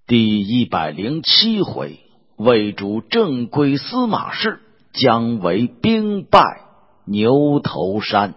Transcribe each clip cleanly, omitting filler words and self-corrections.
第107回，魏主正归司马氏，姜维兵败牛头山。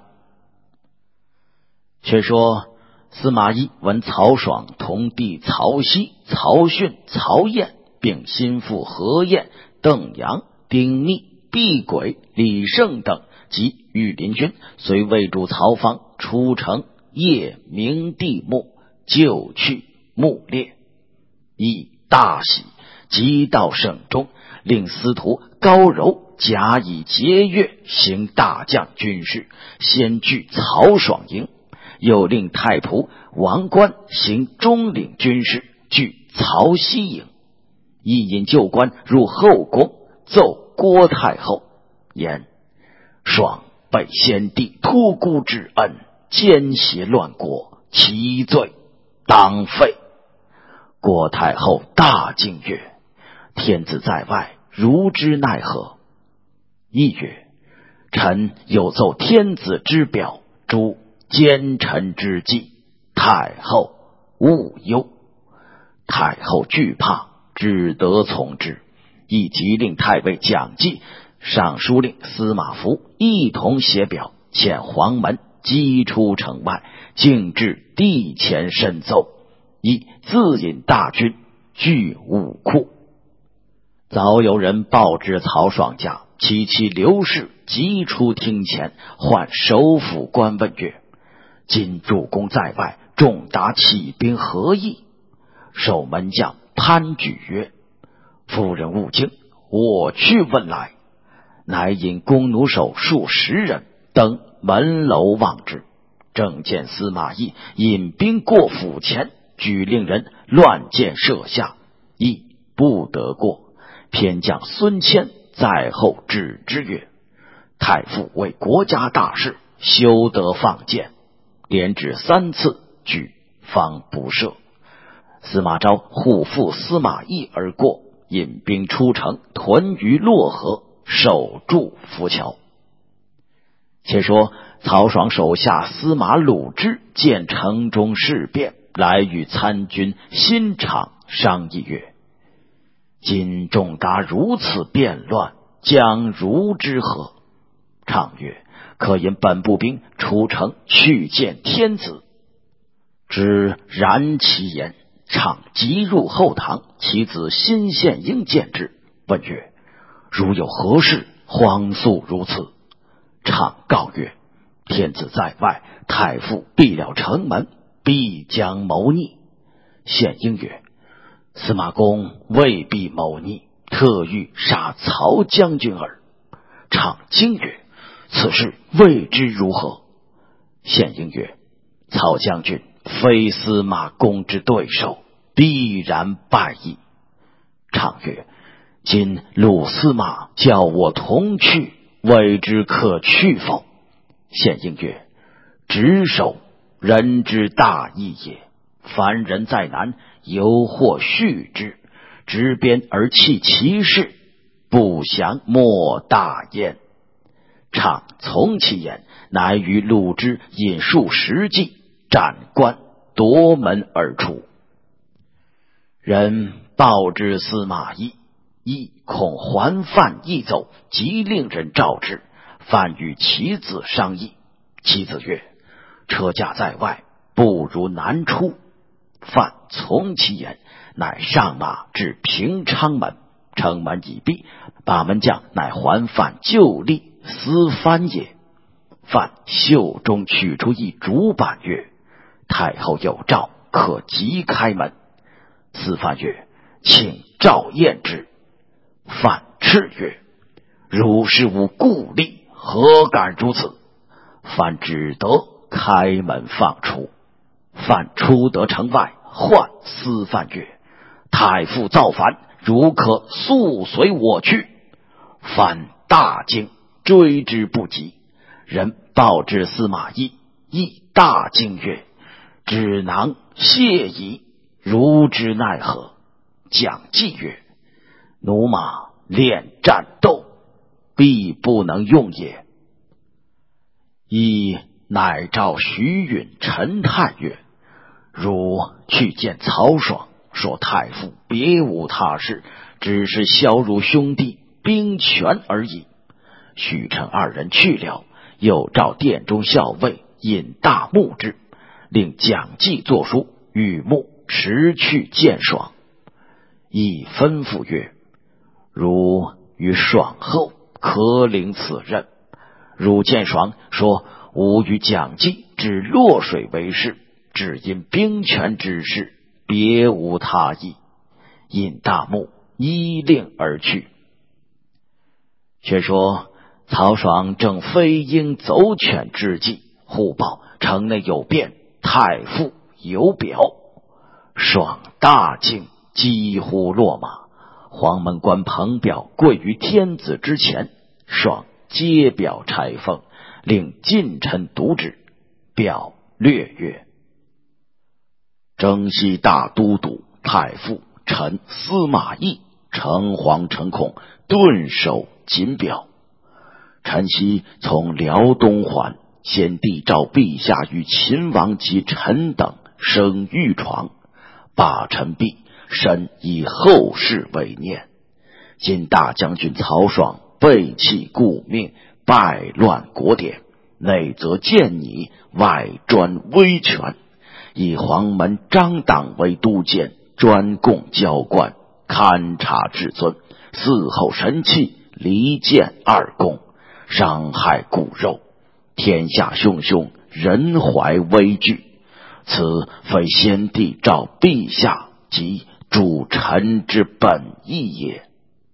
却说司马懿闻曹爽同弟曹丕、曹训、曹燕，并心腹何晏、邓阳、丁密、毕轨、李胜等及御林军，随魏主曹芳出城夜明地幕，就去幕列。亦大喜，即到省中，令司徒高柔假以节钺，行大将军事，先据曹爽营；又令太仆王冠行中领军事，据曹溪营。亦引旧官入后宫，奏郭太后，言爽被先帝托孤之恩，奸邪乱国，其罪当废。郭太后大惊曰：天子在外，如之奈何？亦曰：臣有奏天子之表，诛奸臣之计，太后勿忧。太后惧怕，只得从之。亦即令太尉蒋济、尚书令司马孚一同写表，遣黄门击出城外，径至地前申奏。亦自引大军据武库。早有人报知曹爽家，其刘氏急出厅前，唤首辅官问曰：今主公在外，重达起兵何意？守门将潘举曰：夫人勿惊，我去问来。乃引弓弩手数10人登门楼望之，正见司马懿引兵过府前，举令人乱箭射下，亦不得过。偏将孙谦在后止之曰：太傅为国家大事，休得放箭。连指3次，举方不射。司马昭护父司马懿而过，引兵出城，屯于洛河，守住浮桥。且说曹爽手下司马鲁之见城中事变，来与参军辛敞商议曰：今重达如此变乱，将如之何？畅曰：可引本部兵出城去见天子。知然其言，畅即入后堂，其子辛献英见之，问曰：如有何事，荒速如此？畅告曰：天子在外，太傅闭了城门，必将谋逆。献英曰：司马公未必谋逆，特欲杀曹将军耳。畅惊曰：此事未知如何？献英曰：曹将军非司马公之对手，必然败矣。畅曰：今鲁司马叫我同去，未知可去否？献英曰：执守，人之大义也。凡人在南，犹或恤之；执鞭而弃其事，不祥莫大焉。畅从其言，乃与鲁之引述实计，斩官夺门而出。人报之司马懿，懿恐还犯易走，即令人召之。范与其子商议，其子曰：车驾在外，不如南出。范从其言，乃上马至平昌门，城门已闭，把门将乃还范旧吏司蕃也。范袖中取出一竹板曰：太后有诏，可即开门。司蕃曰：请召验之。范叱曰：汝是无故吏，何敢如此？范只得开门放出。范出得城外，唤司蕃曰：太傅造反，如可速随我去。范大惊，追之不及。人报之司马懿，懿大惊曰：只囊谢矣，如之奈何？蒋济曰：驽马练战斗，必不能用也。懿乃召徐允、陈泰曰：汝去见曹爽， 说太傅别无他事，只是削辱兄弟兵权而已。许臣二人去了，又召殿中校尉引大木之，令蒋济作书，与木持去见爽。亦吩咐曰：如与爽后，可领此任。汝见爽说，吾与蒋济指洛水为事，只因兵权之事，别无他意。引大木依令而去。却说曹爽正飞鹰走犬之际，忽报城内有变，太傅有表。爽大惊，几乎落马。黄门官彭表跪于天子之前，爽揭表拆封，令近臣读之。表略曰：征西大都督太傅臣司马懿诚惶诚恐，顿首谨表。臣昔从辽东还，先帝召陛下与秦王及臣等生御床，罢臣毕，深以后事为念。今大将军曹爽背弃故命，败乱国典，内则见你，外专威权，以黄门张党为都监，专供交官，勘察至尊，嗣后神器，离间二公，伤害骨肉，天下汹汹，人怀危惧。此非先帝召陛下及主臣之本意也。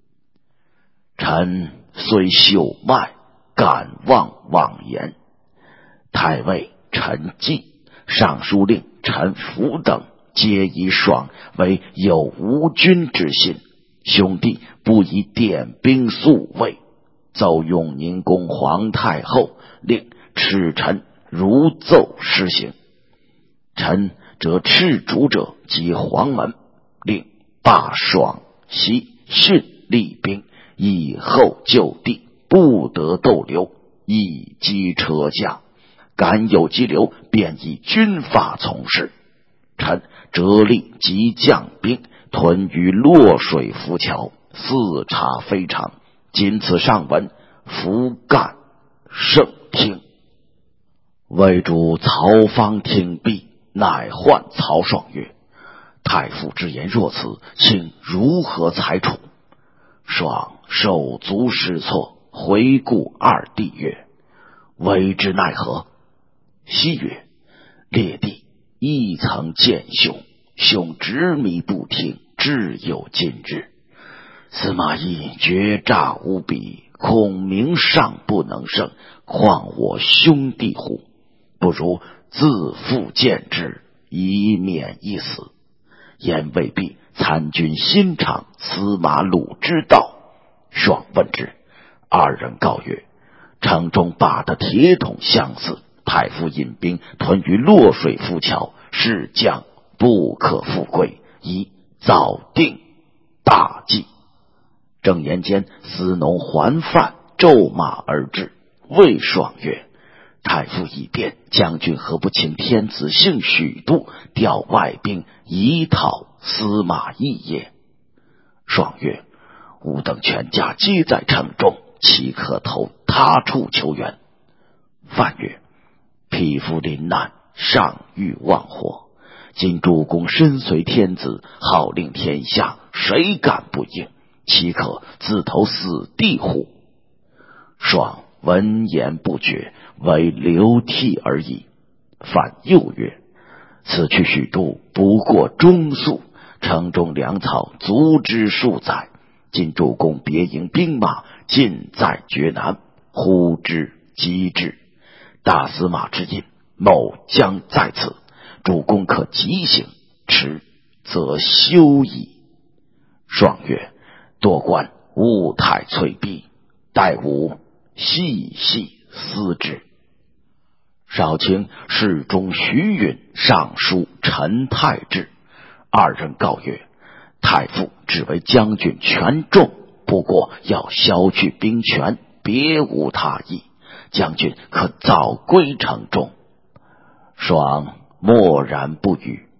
臣虽朽迈，敢妄妄言。太尉陈济、尚书令陈福等，皆以爽为有无君之心，兄弟不以点兵宿卫，奏永宁宫皇太后，令赤臣如奏施行。臣则斥主者及黄门，令罢爽袭训厉兵，以后就地，不得逗留，以击车驾。敢有激流，便以军法从事。臣折力即将兵，屯于洛水浮桥，四察非常。仅此上文，弗干圣听。魏主曹芳听毕，乃唤曹爽曰：太傅之言若此，请如何裁处？爽手足失措，回顾二弟曰：为之奈何？昔曰：列弟亦曾见兄，兄执迷不听，至有今日。司马懿决诈无比，孔明尚不能胜，况我兄弟乎？不如自负见之，以免一死。言未必参军新尝司马鲁之道。爽问之，二人告曰：城中靶的铁桶相似，太傅引兵屯于洛水浮桥，是将不可复归，宜早定大计。正言间，司农还犯骤马而至，谓爽曰：太傅已变，将军何不请天子姓许都，调外兵以讨司马懿也？爽曰：吾等全家皆在城中，岂可投他处求援？范曰：匹夫临难，尚欲忘活。今主公身随天子，号令天下，谁敢不应？岂可自投死地乎？爽闻言不决，唯流涕而已。范又曰：此去许都，不过中宿，城中粮草足之数载。今主公别营兵马，尽在绝南，呼之击之。大司马之印，某将在此，主公可急行，迟则休矣。爽曰：多官勿太催逼，待吾细细思之。少卿侍中徐允上书陈太志，二人告曰：太傅只为将军权重，不过要削去兵权，别无他意。将军可早归城中。爽默然不语，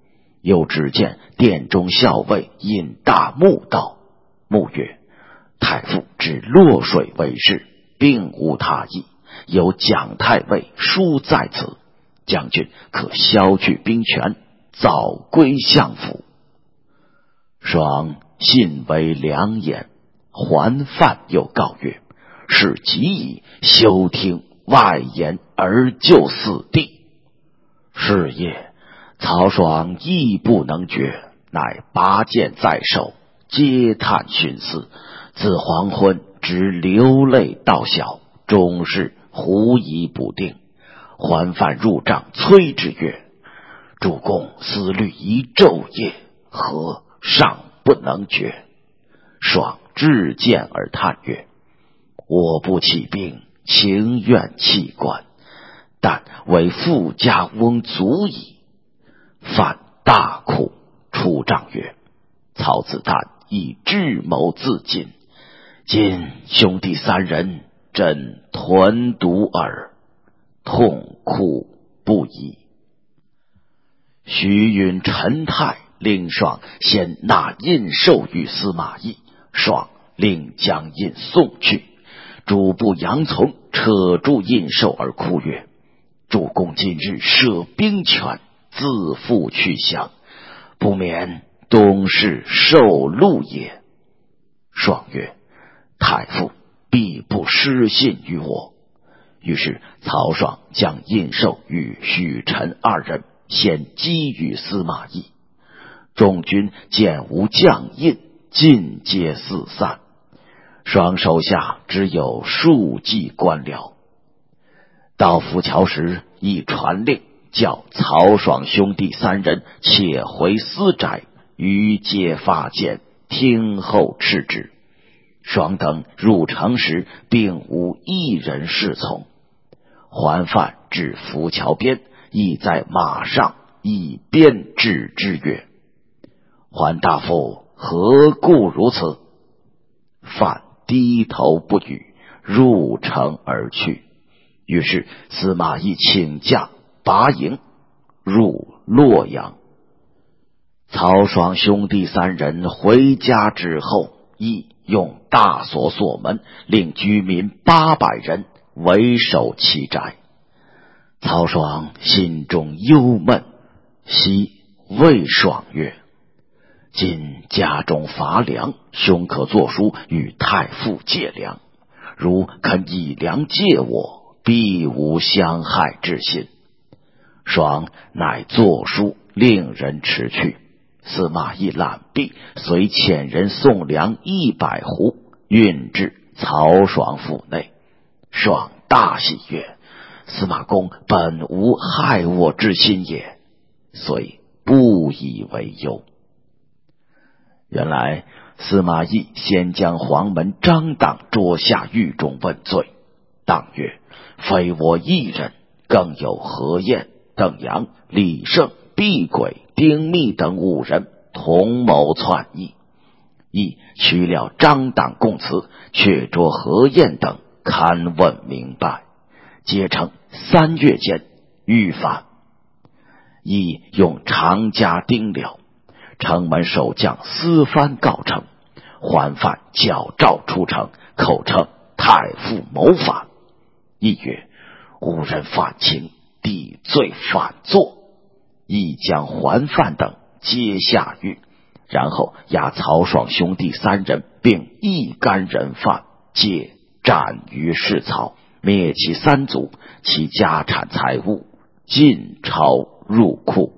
又只见殿中校尉引大木道。木曰：太傅指洛水为事，并无他意，有蒋太尉书在此，将军可削去兵权，早归相府。爽信为良言，还犯又告曰：是急矣，休听外言而就死地。是夜，曹爽亦不能决，乃拔剑在手，嗟叹寻思，自黄昏直流泪到晓，终日狐疑不定。还犯入帐催之曰：主公思虑一昼夜，何尚不能决？爽至剑而叹曰：我不起兵，情愿弃官，但为富家翁足矣。犯大哭，出帐曰：曹子丹以智谋自尽，今兄弟三人真屯独耳，痛哭不已。徐允、陈泰令爽先纳印绶于司马懿，爽令将印送去。主簿杨从扯住印绶而哭曰：主公今日舍兵权，自负去降，不免东市受戮也。爽曰：太傅必不失信于我。于是曹爽将印绶与许陈二人先击于司马懿。众军见无将印，尽皆四散。爽手下只有数骑官僚。到浮桥时，亦传令叫曹爽兄弟三人且回私宅，于街发箭，听候斥之。爽等入城时，并无一人侍从。还犯至浮桥边，亦在马上以鞭指之曰：还大夫何故如此？犯低头不语，入城而去。于是司马懿请假拔营，入洛阳。曹爽兄弟三人回家之后，亦用大锁锁门，令居民800人为守其宅。曹爽心中忧闷，夕谓爽曰：今家中乏粮，兄可作书与太傅借粮，如肯以粮借我，必无相害之心。爽乃作书令人持去。司马懿览毕，遂遣人送粮100斛，运至曹爽府内。爽大喜曰：司马公本无害我之心也，遂不以为忧。原来司马懿先将黄门张党捉下狱中问罪。党曰：非我一人，更有何晏、邓阳、李胜、毕轨、丁密等5人同谋篡议。亦取了张党供词，却捉何晏等勘问明白，皆称3月间欲反。亦用长枷钉了。城门守将司蕃告成，还犯矫诏出城，口称太傅谋反。亦曰：吾人反情，抵罪反作。亦将还犯等皆下狱，然后押曹爽兄弟3人并一干人犯，皆斩于市曹，灭其3族，其家产财物尽抄入库。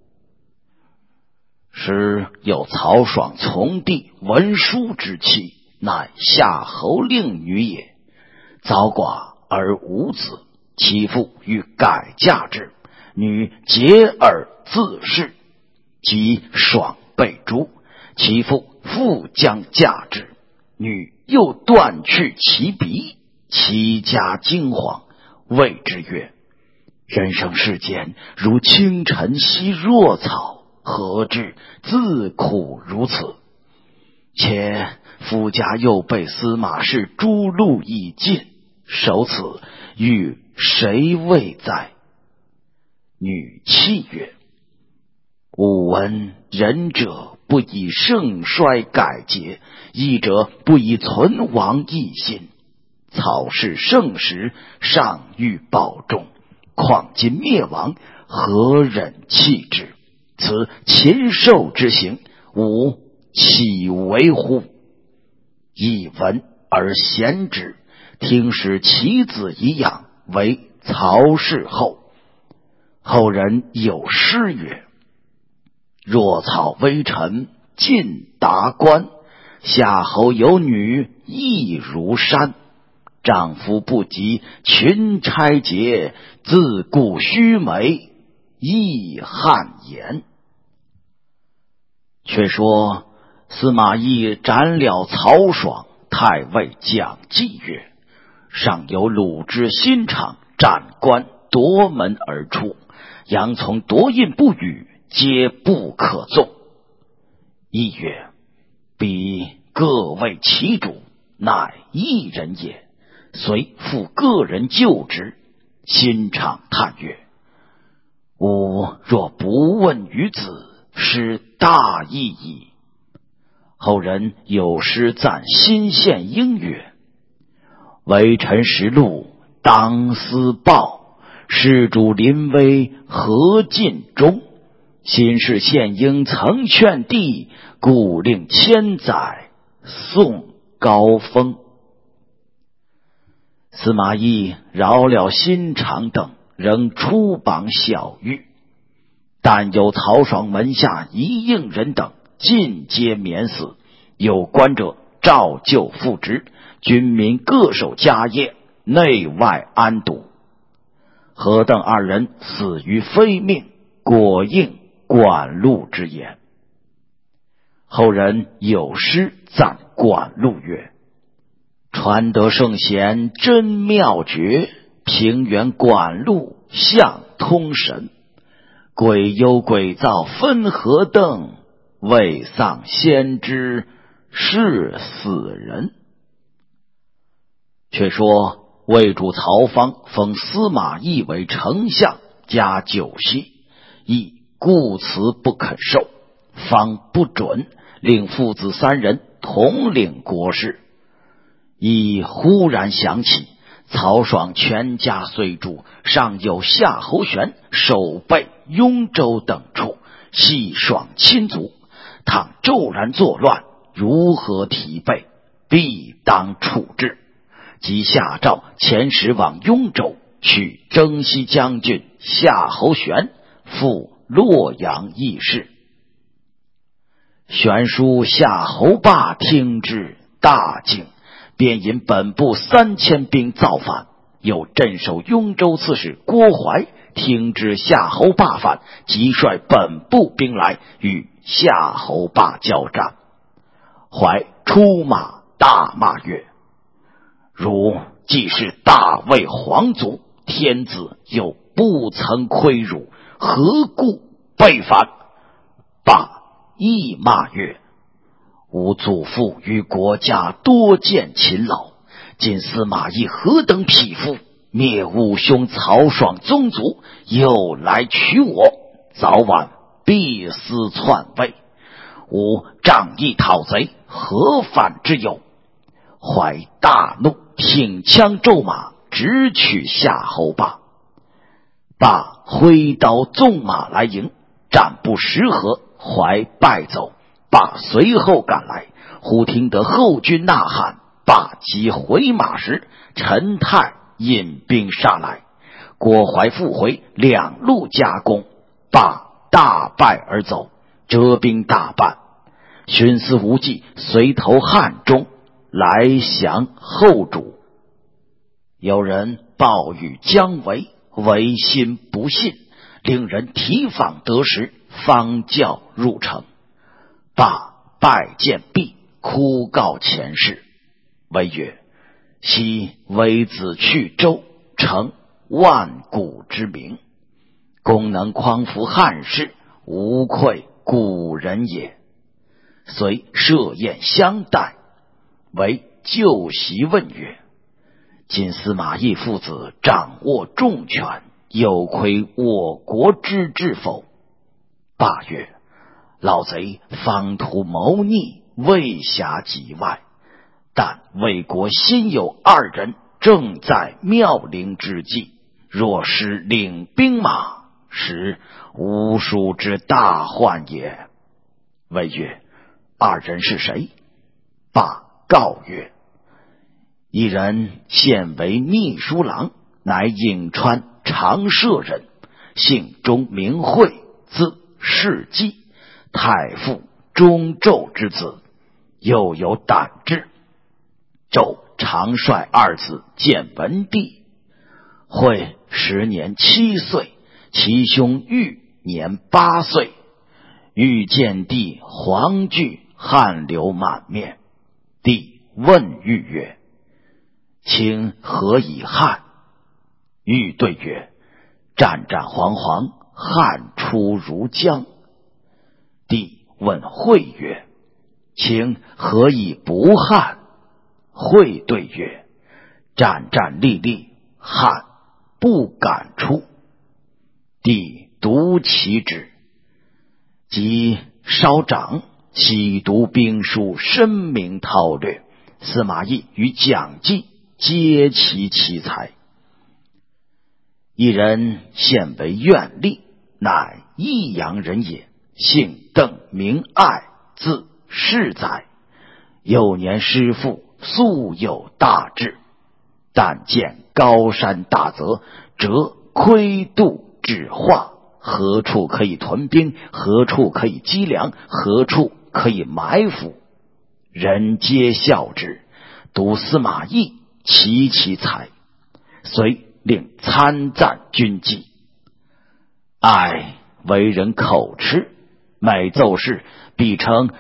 时有曹爽从弟文书之妻，乃夏侯令女也，早寡而无子，其父欲改嫁之，女结耳自恃，及爽被诛，其父复将嫁之，女又断去其鼻，其家惊惶，谓之曰：人生世间，如清晨兮若草，何至自苦如此？且夫家又被司马氏诛戮已尽，守此与谁为哉？女泣曰： 吾闻仁者不以盛衰改节，义者不以存亡异心。曹氏盛时，尚欲保重，况今灭亡，何忍弃之？此禽兽之行，吾岂为乎？一闻而贤之，听使其子以养，为曹氏后。后人有诗曰：若草微尘尽达官，夏侯有女亦如山。丈夫不及群差节，自顾须眉亦汗颜。却说司马懿斩了曹爽，太尉蒋济曰：上有鲁之心肠，斩官夺门而出，杨从夺印不语，皆不可纵。懿曰：彼各为其主，乃一人也，遂复个人就职。心肠叹曰：吾若不问于子，失大义矣。后人有诗赞辛献英曰：微臣实禄当思报，事主临危何尽忠。新事献英曾劝帝，故令千载送高峰。司马懿饶了辛肠等，仍出榜小狱，但有曹爽门下一应人等尽皆免死，有官者照旧复职，军民各守家业，内外安堵。何等二人死于非命，果应管路之言。后人有诗赞管路曰：传得圣贤真妙诀，平原管路相通神。鬼忧鬼造分何等，未丧先知是死人。却说魏主曹芳封司马懿为丞相，加酒席，懿故辞不肯受，方不准，令父子三人统领国事。懿忽然想起曹爽全家虽住，尚有夏侯玄守备雍州等处，系爽亲族，倘骤然作乱，如何提备，必当处置。即下诏遣使往雍州，取征西将军夏侯玄赴洛阳议事。玄书夏侯霸听之，大惊，便引本部3000兵造反。有镇守雍州刺史郭淮听知夏侯霸反，即率本部兵来与夏侯霸交战。淮出马大骂曰：汝既是大魏皇族，天子又不曾亏辱，何故背反？霸亦骂曰：吾祖父与国家多见勤劳，今司马懿何等匹夫，灭吾兄曹爽宗族，又来取我，早晚必思篡位。吾仗义讨贼，何反之有？怀大怒，挺枪骤马，直取夏侯霸。霸挥刀纵马来迎，战不10合，怀败走。霸随后赶来，忽听得后军呐喊，霸即回马时，陈泰引兵杀来，郭淮复回，两路夹攻，霸大败而走，折兵大半。徇私无忌随投汉中，来降后主。有人报与姜维，维心不信，令人提访得实，方教入城。霸拜见毕，哭告前事。维曰：昔微子去周，成万古之名，功能匡扶汉室，无愧古人也。遂设宴相待。为就席问曰：今司马懿父子掌握重权，有亏我国之志否？ 罢曰：老贼方图谋逆，未暇及外，但魏国新有2人正在妙龄之际，若是领兵马，实无数之大患也。谓曰：2人是谁？罢告曰：一人现为秘书郎，乃颍川长社人，姓钟名讳，字世基，太傅钟纣之子，又有胆志。纣常率2子见文帝，讳时年7岁，其兄玉年8岁。欲见帝惶惧，汗流满面。帝问玉曰：卿何以汗？玉对曰：战战惶惶，汗出如浆。帝问惠曰：卿何以不汗？惠对曰：战战栗栗，汗不敢出。帝读其旨，即稍长，喜读兵书，深明韬略。司马懿与蒋济皆其才。一人现为苑吏，乃益阳人也，姓邓名爱，字世载。幼年师父，素有大志，但见高山大泽，则窥度指画，何处可以屯兵，何处可以积粮，何处可以埋伏，人皆笑之。独司马懿其才，遂令参赞军纪。爱为人口吃，每奏事必称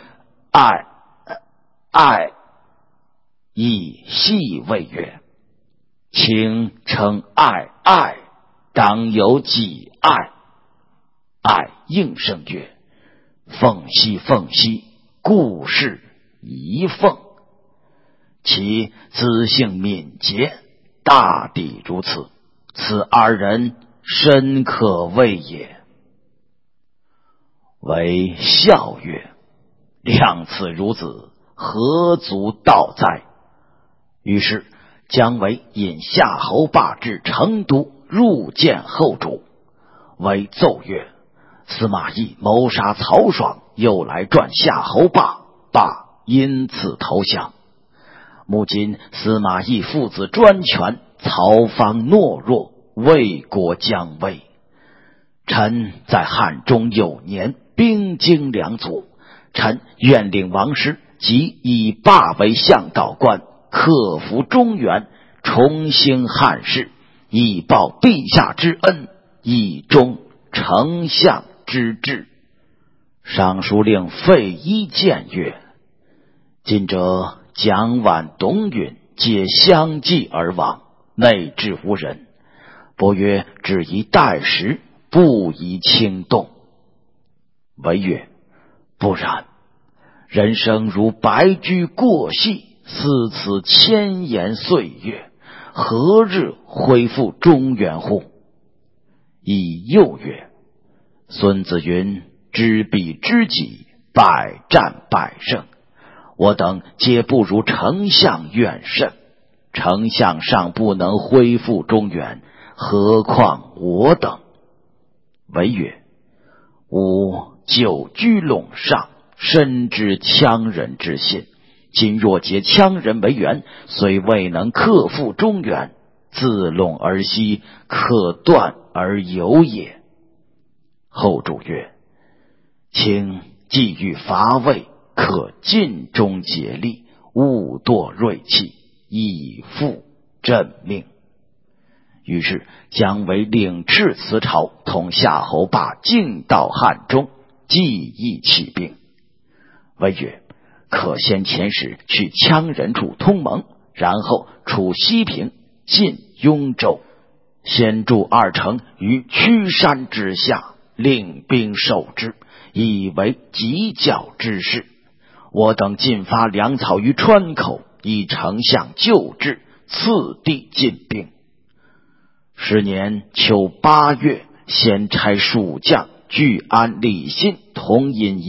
爱以细谓曰：卿称爱，当有几爱？爱应声曰：凤兮，故事一凤。其资性敏捷，大抵如此，此2人深可畏也。为笑曰：量此孺子，何足道哉？于是姜维引夏侯霸至成都，入见后主。为奏曰：司马懿谋杀曹爽，又来传夏侯霸，霸因此投降。目今司马懿父子专权，曹芳懦弱，魏国将危。臣在汉中有年，兵精粮足，臣愿领王师，即以霸为向导官，克服中原，重兴汉室，以报陛下之恩，以忠丞相之志。尚书令费祎谏曰：今者蒋琬、董允皆相继而亡，内治无人，伯曰只宜待时，不宜轻动。惟曰：不然，人生如白驹过隙，似此千言岁月，何日恢复中原乎？以又曰：孙子云：知彼知己，百战百胜。我等皆不如丞相远甚，丞相尚不能恢复中原，何况我等？惟曰：吾久居陇上，深知羌人之心，今若结羌人为援，虽未能克复中原，自陇而西，可断而有也。后主曰：卿既欲伐魏，可尽忠竭力，勿堕锐气，以复朕命。于是姜维领斥辞朝，同夏侯霸径到汉中，计议起兵。谓曰：可先遣使去羌人处通盟，然后出西平，进雍州，先筑2城于曲山之下，令兵守之，以为犄角之势。我等进发粮草于川口，以丞相救治，次第进兵。时年秋8月，先差蜀将聚安、李信同引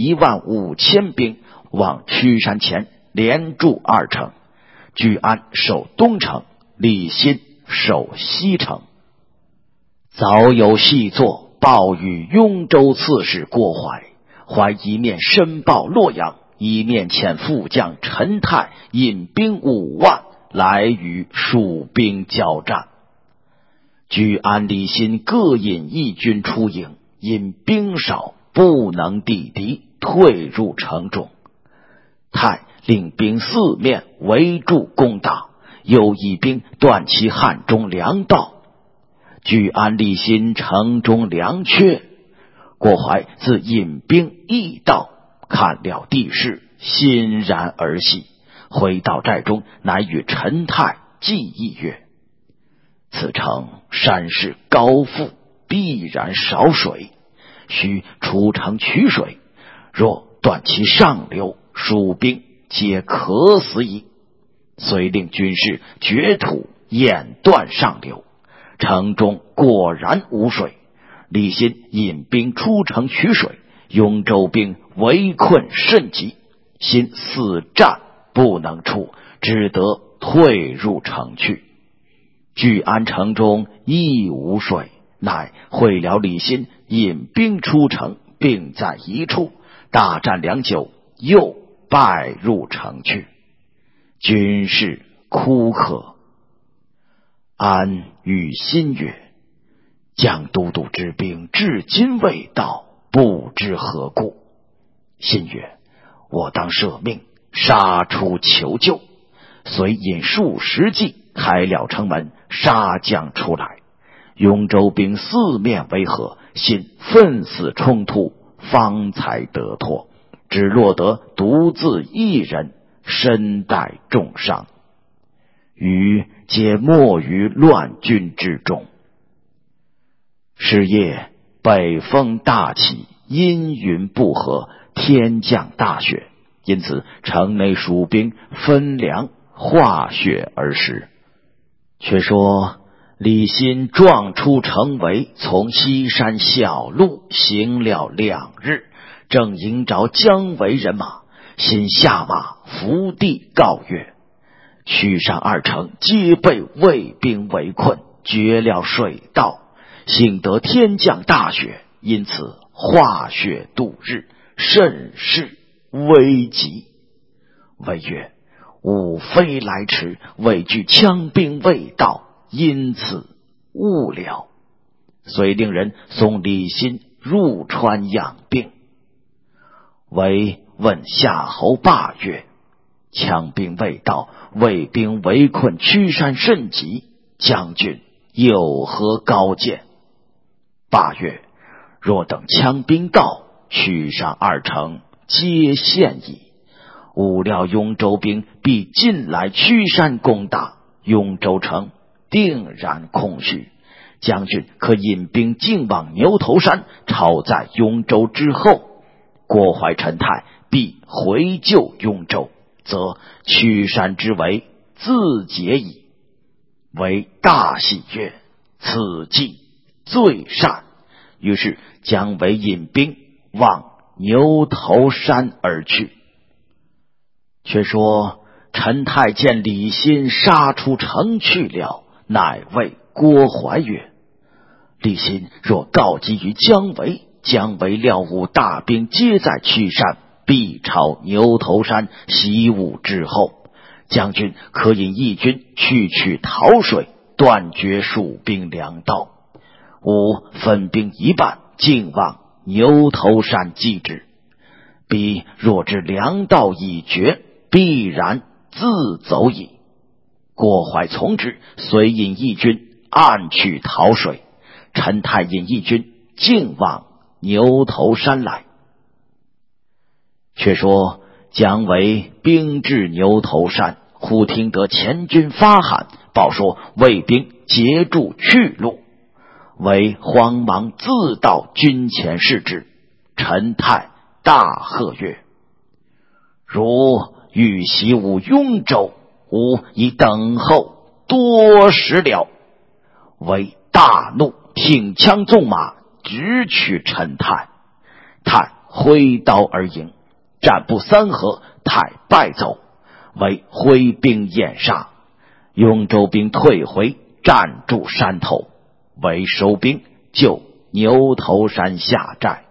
15000兵往曲山前连筑2城，聚安守东城，李信守西城。早有细作报与雍州刺史郭淮，淮一面申报洛阳，一面遣副将陈泰引兵5万来与蜀兵交战。聚安、李信各引一军出营，因兵少不能抵敌，退入城中。泰领兵四面围住攻打，又以兵断其汉中粮道。聚安、李信城中粮缺，郭淮自引兵驿道，看了地势，欣然而喜，回到寨中，乃与陈泰计议曰：此城山势高阜，必然少水，须出城取水，若断其上流，蜀兵皆渴死矣。遂令军士掘土掩断上流，城中果然无水。李信引兵出城取水，雍州兵围困甚急，信死战不能出，只得退入城去。聚安城中亦无水，乃会了李信引兵出城，并在一处大战良久，又败入城去。军士哭渴。安与信曰：将都督之兵至今未到，不知何故。信曰：我当舍命杀出求救。遂引数十骑开了城门，杀将出来。雍州兵四面围合，信奋死冲突，方才得脱，只落得独自一人，身带重伤，余皆没于乱军之中。是夜北风大起，阴云不和，天降大雪，因此城内蜀兵分粮化雪而食。却说李信撞出城围，从西山小路行了2日，正迎着姜维人马，信下马伏地告曰：曲山2城皆被魏兵围困，绝了水道，幸得天降大雪，因此化雪度日，甚是危急。谓曰：吾非来迟，畏惧羌兵未到，因此误了。遂令人送李信入川养病。为问夏侯霸曰：羌兵未到，魏兵围困曲山甚急，将军有何高见？霸曰：若等羌兵到，曲山2城皆陷矣。吾料雍州兵必进来曲山攻打，雍州城定然空虚。将军可引兵径往牛头山，抄在雍州之后，郭淮、陈泰必回救雍州，则曲山之围自解矣。为大喜曰：此计最善。于是姜维引兵往牛头山而去。却说陈泰见李信杀出城去了，乃谓郭淮曰：李信若告急于姜维，姜维料吾大兵皆在曲山，必朝牛头山习武之后，将军可引义军去取讨水，断绝蜀兵粮道。吾分兵一半，径往牛头山击之。彼若知粮道已绝，必然自走矣。郭淮从之，遂引义军暗取讨水。陈泰引义军径往牛头山来。却说姜维兵至牛头山，忽听得前军发喊，报说魏兵截住去路。为慌忙自到军前视之。陈泰大喝曰：如欲袭吾雍州，吾已等候多时了。为大怒，挺枪纵马，直取陈泰。 太挥刀而迎，战不3合，太败走，为挥兵掩杀。雍州兵退回，站住山头，为收兵就牛头山下寨。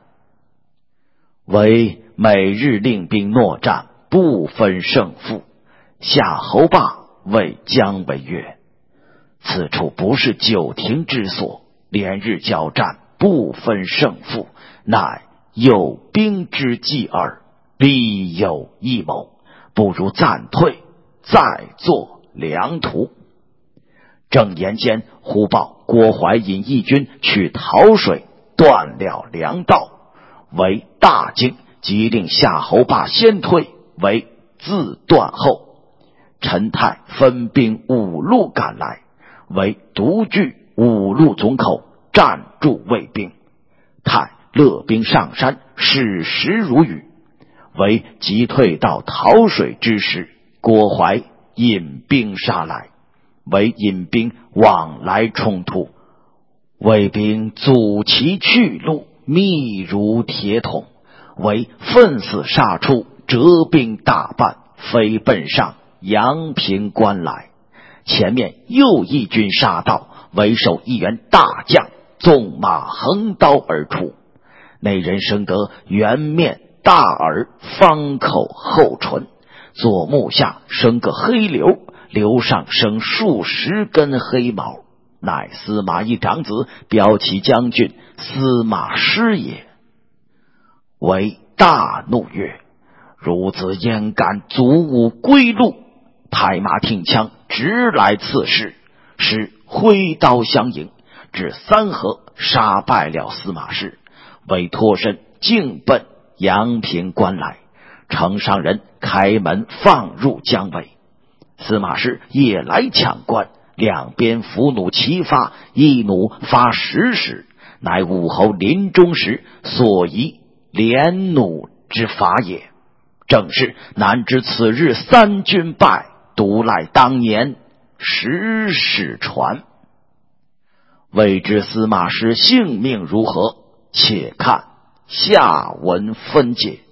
为每日令兵搦战，不分胜负。夏侯霸谓姜维曰：此处不是久亭之所，连日交战，不分胜负，乃有兵之计耳，必有异谋，不如暂退，再作良图。正言间，忽报郭淮引义军去讨水，断了粮道，为大惊，即令夏侯霸先退，为自断后。陈泰分兵5路赶来，为独据5路总口，站住卫兵。泰勒兵上山，矢石如雨。为急退到讨水之时，郭淮引兵杀来，为引兵往来冲突，卫兵阻其去路，密如铁桶，为奋死杀出，折兵大半，飞奔上阳平关来。前面又一军杀到，为首一员大将纵马横刀而出，那人生得圆面大耳，方口厚唇，左目下生个黑瘤，瘤上生数十根黑毛，乃司马懿长子骠骑将军司马师也。为大怒曰：孺子焉敢阻吾归路！拍马挺枪，直来刺史。使挥刀相迎，至3合，杀败了司马师，为脱身径奔阳平关来。城上人开门放入姜维。司马师也来抢关，两边伏弩齐发，一弩发10矢，乃武侯临终时所遗连弩之法也。正是难知此日3军败，独赖当年10矢传。未知司马师性命如何，且看下文分解。